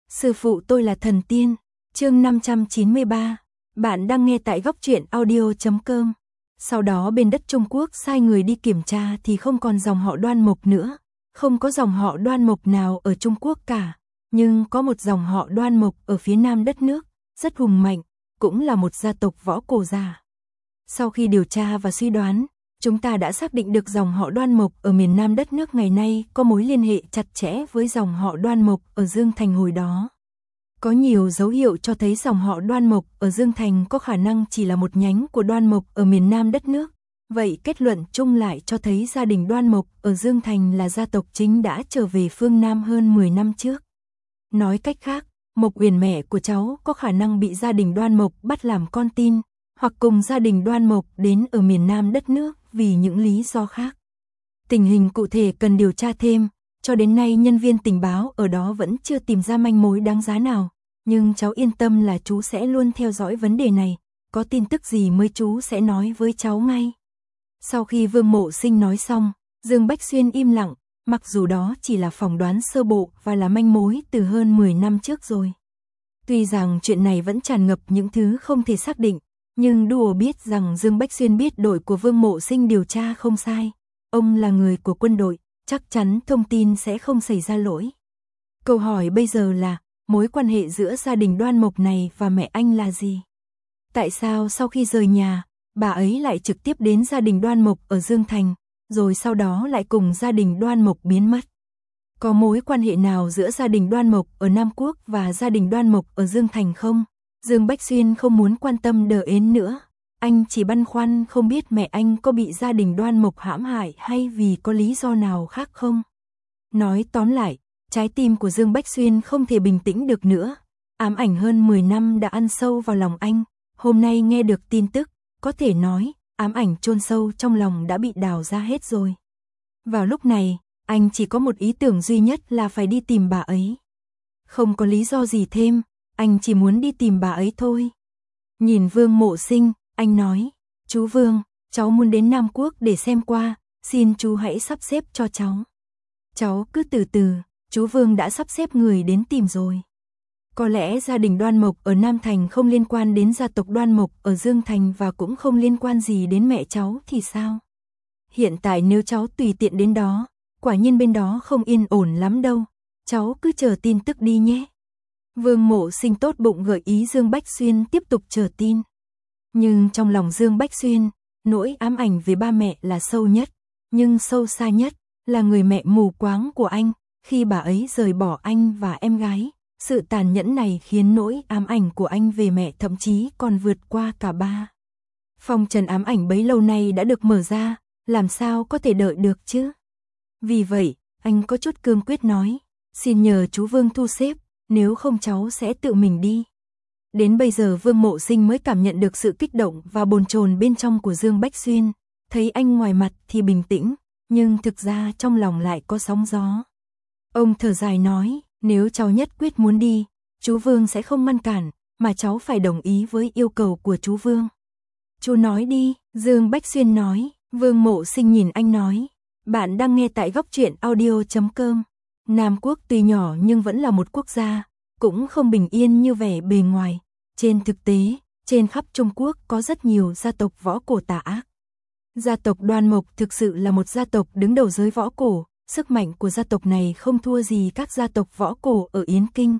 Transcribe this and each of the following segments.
Sư phụ tôi là thần tiên. Chương 593. Bạn đang nghe tại góc truyện audio.com. Sau đó bên đất Trung Quốc sai người đi kiểm tra thì không còn dòng họ Đoan Mộc nữa. Không có dòng họ Đoan Mộc nào ở Trung Quốc cả. Nhưng có một dòng họ Đoan Mộc ở phía nam đất nước, rất hùng mạnh, cũng là một gia tộc võ cổ già. Sau khi điều tra và suy đoán, chúng ta đã xác định được dòng họ Đoan Mộc ở miền nam đất nước ngày nay có mối liên hệ chặt chẽ với dòng họ Đoan Mộc ở Dương Thành hồi đó. Có nhiều dấu hiệu cho thấy dòng họ Đoan Mộc ở Dương Thành có khả năng chỉ là một nhánh của Đoan Mộc ở miền nam đất nước. Vậy kết luận chung lại cho thấy gia đình Đoan Mộc ở Dương Thành là gia tộc chính đã trở về phương Nam hơn 10 năm trước. Nói cách khác, Mộc Uyển mẹ của cháu có khả năng bị gia đình Đoan Mộc bắt làm con tin, hoặc cùng gia đình Đoan Mộc đến ở miền nam đất nước vì những lý do khác. Tình hình cụ thể cần điều tra thêm, cho đến nay nhân viên tình báo ở đó vẫn chưa tìm ra manh mối đáng giá nào, nhưng cháu yên tâm là chú sẽ luôn theo dõi vấn đề này, có tin tức gì mới chú sẽ nói với cháu ngay. Sau khi Vương Mộ Sinh nói xong, Dương Bách Xuyên im lặng, mặc dù đó chỉ là phỏng đoán sơ bộ và là manh mối từ hơn 10 năm trước rồi. Tuy rằng chuyện này vẫn tràn ngập những thứ không thể xác định, nhưng đùa biết rằng Dương Bách Xuyên biết đội của Vương Mộ Sinh điều tra không sai. Ông là người của quân đội, chắc chắn thông tin sẽ không xảy ra lỗi. Câu hỏi bây giờ là, mối quan hệ giữa gia đình Đoan Mộc này và mẹ anh là gì? Tại sao sau khi rời nhà, bà ấy lại trực tiếp đến gia đình Đoan Mộc ở Dương Thành, rồi sau đó lại cùng gia đình Đoan Mộc biến mất? Có mối quan hệ nào giữa gia đình Đoan Mộc ở Nam Quốc và gia đình Đoan Mộc ở Dương Thành không? Dương Bách Xuyên không muốn quan tâm đờ ến nữa. Anh chỉ băn khoăn không biết mẹ anh có bị gia đình Đoan Mộc hãm hại hay vì có lý do nào khác không? Nói tóm lại, trái tim của Dương Bách Xuyên không thể bình tĩnh được nữa. Ám ảnh hơn 10 năm đã ăn sâu vào lòng anh. Hôm nay nghe được tin tức, có thể nói, ám ảnh chôn sâu trong lòng đã bị đào ra hết rồi. Vào lúc này, anh chỉ có một ý tưởng duy nhất là phải đi tìm bà ấy. Không có lý do gì thêm, anh chỉ muốn đi tìm bà ấy thôi. Nhìn Vương Mộ Sinh, anh nói, chú Vương, cháu muốn đến Nam Quốc để xem qua, xin chú hãy sắp xếp cho cháu. Cháu cứ từ từ, chú Vương đã sắp xếp người đến tìm rồi. Có lẽ gia đình Đoan Mộc ở Nam Thành không liên quan đến gia tộc Đoan Mộc ở Dương Thành và cũng không liên quan gì đến mẹ cháu thì sao? Hiện tại nếu cháu tùy tiện đến đó, quả nhiên bên đó không yên ổn lắm đâu, cháu cứ chờ tin tức đi nhé. Vương Mộ Sinh tốt bụng gợi ý Dương Bách Xuyên tiếp tục chờ tin. Nhưng trong lòng Dương Bách Xuyên, nỗi ám ảnh về ba mẹ là sâu nhất, nhưng sâu xa nhất là người mẹ mù quáng của anh, khi bà ấy rời bỏ anh và em gái. Sự tàn nhẫn này khiến nỗi ám ảnh của anh về mẹ thậm chí còn vượt qua cả ba. Phong trần ám ảnh bấy lâu nay đã được mở ra, làm sao có thể đợi được chứ? Vì vậy, anh có chút cương quyết nói, xin nhờ chú Vương thu xếp, nếu không cháu sẽ tự mình đi. Đến bây giờ Vương Mộ Sinh mới cảm nhận được sự kích động và bồn chồn bên trong của Dương Bách Xuyên, thấy anh ngoài mặt thì bình tĩnh, nhưng thực ra trong lòng lại có sóng gió. Ông thở dài nói, nếu cháu nhất quyết muốn đi, chú Vương sẽ không ngăn cản, mà cháu phải đồng ý với yêu cầu của chú Vương. Chú nói đi, Dương Bách Xuyên nói. Vương Mộ Sinh nhìn anh nói, bạn đang nghe tại góc truyện audio.com. Nam Quốc tuy nhỏ nhưng vẫn là một quốc gia, cũng không bình yên như vẻ bề ngoài. Trên thực tế, trên khắp Trung Quốc có rất nhiều gia tộc võ cổ tà ác. Gia tộc Đoan Mộc thực sự là một gia tộc đứng đầu giới võ cổ, sức mạnh của gia tộc này không thua gì các gia tộc võ cổ ở Yến Kinh.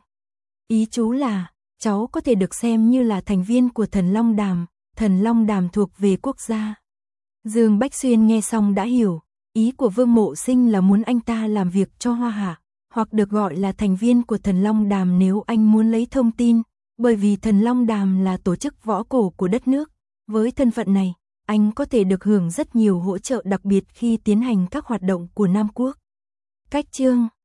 Ý chú là, cháu có thể được xem như là thành viên của Thần Long Đàm thuộc về quốc gia. Dương Bách Xuyên nghe xong đã hiểu, ý của Vương Mộ Sinh là muốn anh ta làm việc cho Hoa Hạ, hoặc được gọi là thành viên của Thần Long Đàm nếu anh muốn lấy thông tin, bởi vì Thần Long Đàm là tổ chức võ cổ của đất nước. Với thân phận này, anh có thể được hưởng rất nhiều hỗ trợ đặc biệt khi tiến hành các hoạt động của Nam Quốc. Cách chương